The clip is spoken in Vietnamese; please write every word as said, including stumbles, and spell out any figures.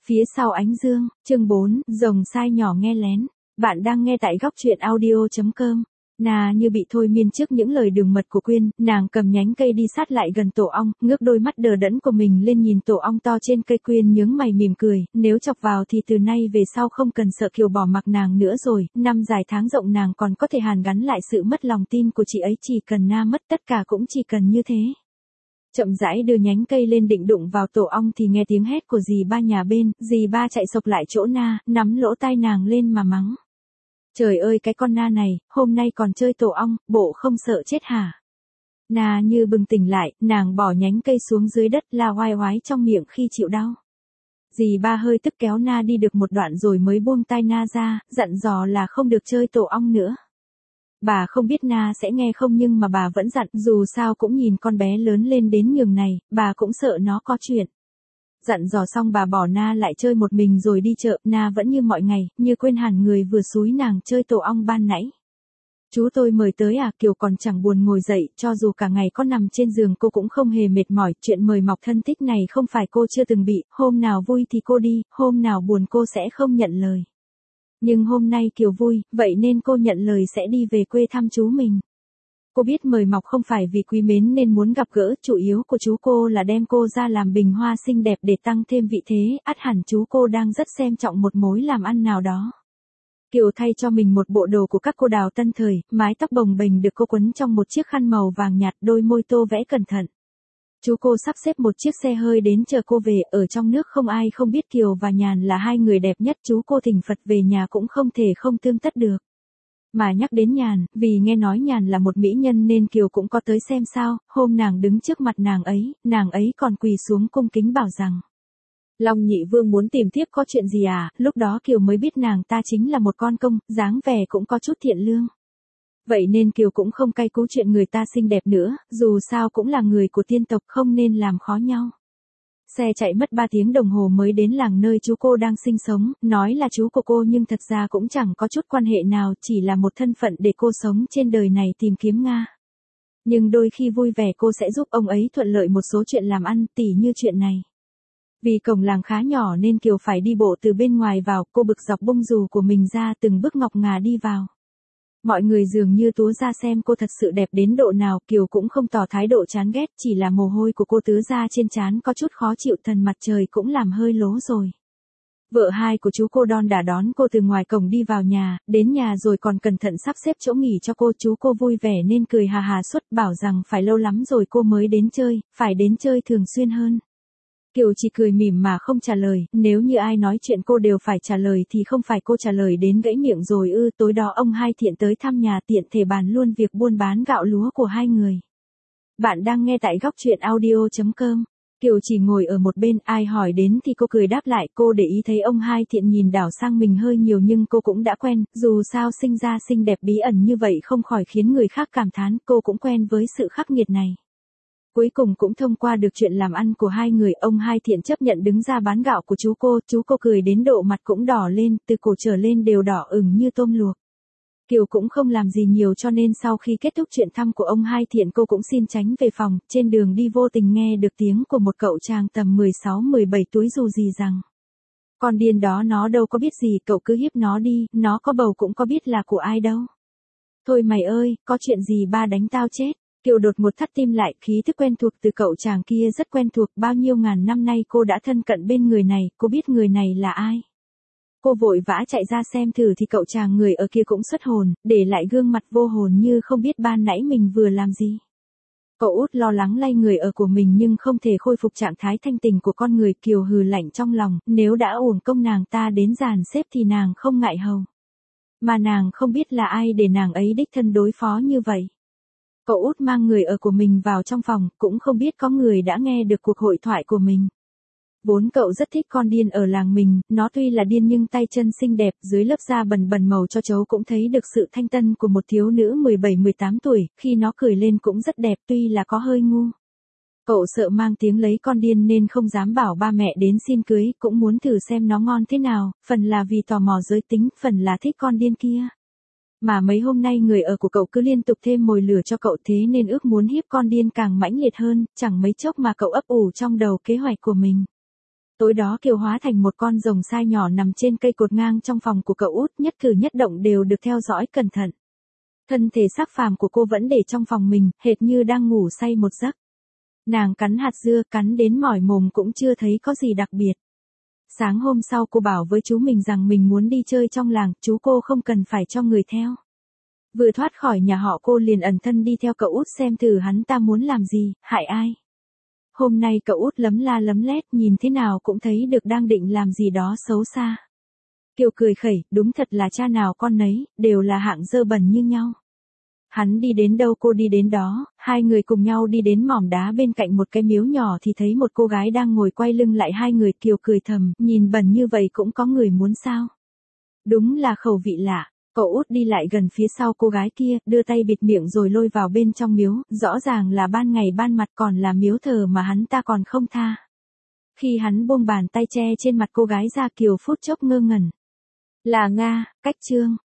Phía sau ánh dương, chương bốn, rồng sai nhỏ nghe lén. Bạn đang nghe tại góc truyện audio chấm com. Na như bị thôi miên trước những lời đường mật của Quyên, nàng cầm nhánh cây đi sát lại gần tổ ong, ngước đôi mắt đờ đẫn của mình lên nhìn tổ ong to trên cây. Quyên nhướng mày mỉm cười, nếu chọc vào thì từ nay về sau không cần sợ Kiều bỏ mặc nàng nữa rồi, năm dài tháng rộng nàng còn có thể hàn gắn lại sự mất lòng tin của chị ấy, chỉ cần Na mất tất cả cũng chỉ cần như thế. Chậm rãi đưa nhánh cây lên định đụng vào tổ ong thì nghe tiếng hét của dì ba nhà bên, dì ba chạy sộc lại chỗ Na, nắm lỗ tai nàng lên mà mắng. Trời ơi cái con Na này, hôm nay còn chơi tổ ong, bộ không sợ chết hả? Na như bừng tỉnh lại, nàng bỏ nhánh cây xuống dưới đất la oai oái trong miệng khi chịu đau. Dì ba hơi tức kéo Na đi được một đoạn rồi mới buông tai Na ra, dặn dò là không được chơi tổ ong nữa. Bà không biết Na sẽ nghe không nhưng mà bà vẫn dặn, dù sao cũng nhìn con bé lớn lên đến nhường này, bà cũng sợ nó có chuyện. Dặn dò xong bà bỏ Na lại chơi một mình rồi đi chợ. Na vẫn như mọi ngày, như quên hẳn người vừa xúi nàng chơi tổ ong ban nãy. Chú tôi mời tới à? Kiều còn chẳng buồn ngồi dậy, cho dù cả ngày có nằm trên giường cô cũng không hề mệt mỏi. Chuyện mời mọc thân thích này không phải cô chưa từng bị, hôm nào vui thì cô đi, hôm nào buồn cô sẽ không nhận lời. Nhưng hôm nay Kiều vui, vậy nên cô nhận lời sẽ đi về quê thăm chú mình. Cô biết mời mọc không phải vì quý mến nên muốn gặp gỡ, chủ yếu của chú cô là đem cô ra làm bình hoa xinh đẹp để tăng thêm vị thế, ắt hẳn chú cô đang rất xem trọng một mối làm ăn nào đó. Kiều thay cho mình một bộ đồ của các cô đào tân thời, mái tóc bồng bềnh được cô quấn trong một chiếc khăn màu vàng nhạt, đôi môi tô vẽ cẩn thận. Chú cô sắp xếp một chiếc xe hơi đến chờ cô về, ở trong nước không ai không biết Kiều và Nhàn là hai người đẹp nhất, chú cô thỉnh Phật về nhà cũng không thể không tương tất được. Mà nhắc đến Nhàn, vì nghe nói Nhàn là một mỹ nhân nên Kiều cũng có tới xem sao, hôm nàng đứng trước mặt nàng ấy, nàng ấy còn quỳ xuống cung kính bảo rằng. Long nhị vương muốn tìm thiếp có chuyện gì à, lúc đó Kiều mới biết nàng ta chính là một con công, dáng vẻ cũng có chút thiện lương. Vậy nên Kiều cũng không cay cú chuyện người ta xinh đẹp nữa, dù sao cũng là người của tiên tộc không nên làm khó nhau. Xe chạy mất ba tiếng đồng hồ mới đến làng nơi chú cô đang sinh sống, nói là chú của cô nhưng thật ra cũng chẳng có chút quan hệ nào, chỉ là một thân phận để cô sống trên đời này tìm kiếm Nga. Nhưng đôi khi vui vẻ cô sẽ giúp ông ấy thuận lợi một số chuyện làm ăn, tỉ như chuyện này. Vì cổng làng khá nhỏ nên Kiều phải đi bộ từ bên ngoài vào, cô bực dọc bông dù của mình ra từng bước ngọc ngà đi vào. Mọi người dường như túa ra xem cô thật sự đẹp đến độ nào, Kiều cũng không tỏ thái độ chán ghét, chỉ là mồ hôi của cô tứa ra trên trán có chút khó chịu, thần mặt trời cũng làm hơi lố rồi. Vợ hai của chú cô đon đả đón cô từ ngoài cổng đi vào nhà, đến nhà rồi còn cẩn thận sắp xếp chỗ nghỉ cho cô, chú cô vui vẻ nên cười hà hà suốt, bảo rằng phải lâu lắm rồi cô mới đến chơi, phải đến chơi thường xuyên hơn. Kiều chỉ cười mỉm mà không trả lời, nếu như ai nói chuyện cô đều phải trả lời thì không phải cô trả lời đến gãy miệng rồi ư. Tối đó ông Hai Thiện tới thăm nhà, tiện thể bàn luôn việc buôn bán gạo lúa của hai người. Bạn đang nghe tại góc truyện audio chấm com. Kiều chỉ ngồi ở một bên, ai hỏi đến thì cô cười đáp lại, cô để ý thấy ông Hai Thiện nhìn đảo sang mình hơi nhiều nhưng cô cũng đã quen, dù sao sinh ra xinh đẹp bí ẩn như vậy không khỏi khiến người khác cảm thán, cô cũng quen với sự khắc nghiệt này. Cuối cùng cũng thông qua được chuyện làm ăn của hai người, ông Hai Thiện chấp nhận đứng ra bán gạo của chú cô, chú cô cười đến độ mặt cũng đỏ lên, từ cổ trở lên đều đỏ ửng như tôm luộc. Kiều cũng không làm gì nhiều cho nên sau khi kết thúc chuyện thăm của ông Hai Thiện cô cũng xin tránh về phòng, trên đường đi vô tình nghe được tiếng của một cậu chàng tầm mười sáu mười bảy tuổi dù gì rằng. Con điên đó nó đâu có biết gì, cậu cứ hiếp nó đi, nó có bầu cũng có biết là của ai đâu. Thôi mày ơi, có chuyện gì ba đánh tao chết. Kiều đột ngột thắt tim lại, khí thức quen thuộc từ cậu chàng kia rất quen thuộc, bao nhiêu ngàn năm nay cô đã thân cận bên người này, cô biết người này là ai. Cô vội vã chạy ra xem thử thì cậu chàng người ở kia cũng xuất hồn, để lại gương mặt vô hồn như không biết ban nãy mình vừa làm gì. Cậu út lo lắng lay người ở của mình nhưng không thể khôi phục trạng thái thanh tình của con người. Kiều hừ lạnh trong lòng, nếu đã uổng công nàng ta đến dàn xếp thì nàng không ngại hầu. Mà nàng không biết là ai để nàng ấy đích thân đối phó như vậy. Cậu út mang người ở của mình vào trong phòng, cũng không biết có người đã nghe được cuộc hội thoại của mình. Vốn cậu rất thích con điên ở làng mình, nó tuy là điên nhưng tay chân xinh đẹp, dưới lớp da bần bần màu cho chấu cũng thấy được sự thanh tân của một thiếu nữ mười bảy mười tám tuổi, khi nó cười lên cũng rất đẹp tuy là có hơi ngu. Cậu sợ mang tiếng lấy con điên nên không dám bảo ba mẹ đến xin cưới, cũng muốn thử xem nó ngon thế nào, phần là vì tò mò giới tính, phần là thích con điên kia. Mà mấy hôm nay người ở của cậu cứ liên tục thêm mồi lửa cho cậu thế nên ước muốn hiếp con điên càng mãnh liệt hơn, chẳng mấy chốc mà cậu ấp ủ trong đầu kế hoạch của mình. Tối đó Kiều hóa thành một con rồng sai nhỏ nằm trên cây cột ngang trong phòng của cậu út, nhất cử nhất động đều được theo dõi cẩn thận. Thân thể sắc phàm của cô vẫn để trong phòng mình, hệt như đang ngủ say một giấc. Nàng cắn hạt dưa, cắn đến mỏi mồm cũng chưa thấy có gì đặc biệt. Sáng hôm sau cô bảo với chú mình rằng mình muốn đi chơi trong làng, chú cô không cần phải cho người theo. Vừa thoát khỏi nhà họ cô liền ẩn thân đi theo cậu út xem thử hắn ta muốn làm gì, hại ai. Hôm nay cậu út lấm la lấm lét, nhìn thế nào cũng thấy được đang định làm gì đó xấu xa. Kiều cười khẩy, đúng thật là cha nào con nấy, đều là hạng dơ bẩn như nhau. Hắn đi đến đâu cô đi đến đó, hai người cùng nhau đi đến mỏm đá bên cạnh một cái miếu nhỏ thì thấy một cô gái đang ngồi quay lưng lại hai người. Kiều cười thầm, nhìn bẩn như vậy cũng có người muốn sao. Đúng là khẩu vị lạ. Cậu út đi lại gần phía sau cô gái kia, đưa tay bịt miệng rồi lôi vào bên trong miếu, rõ ràng là ban ngày ban mặt còn là miếu thờ mà hắn ta còn không tha. Khi hắn buông bàn tay che trên mặt cô gái ra, Kiều phút chốc ngơ ngẩn. Là Nga, cách chương.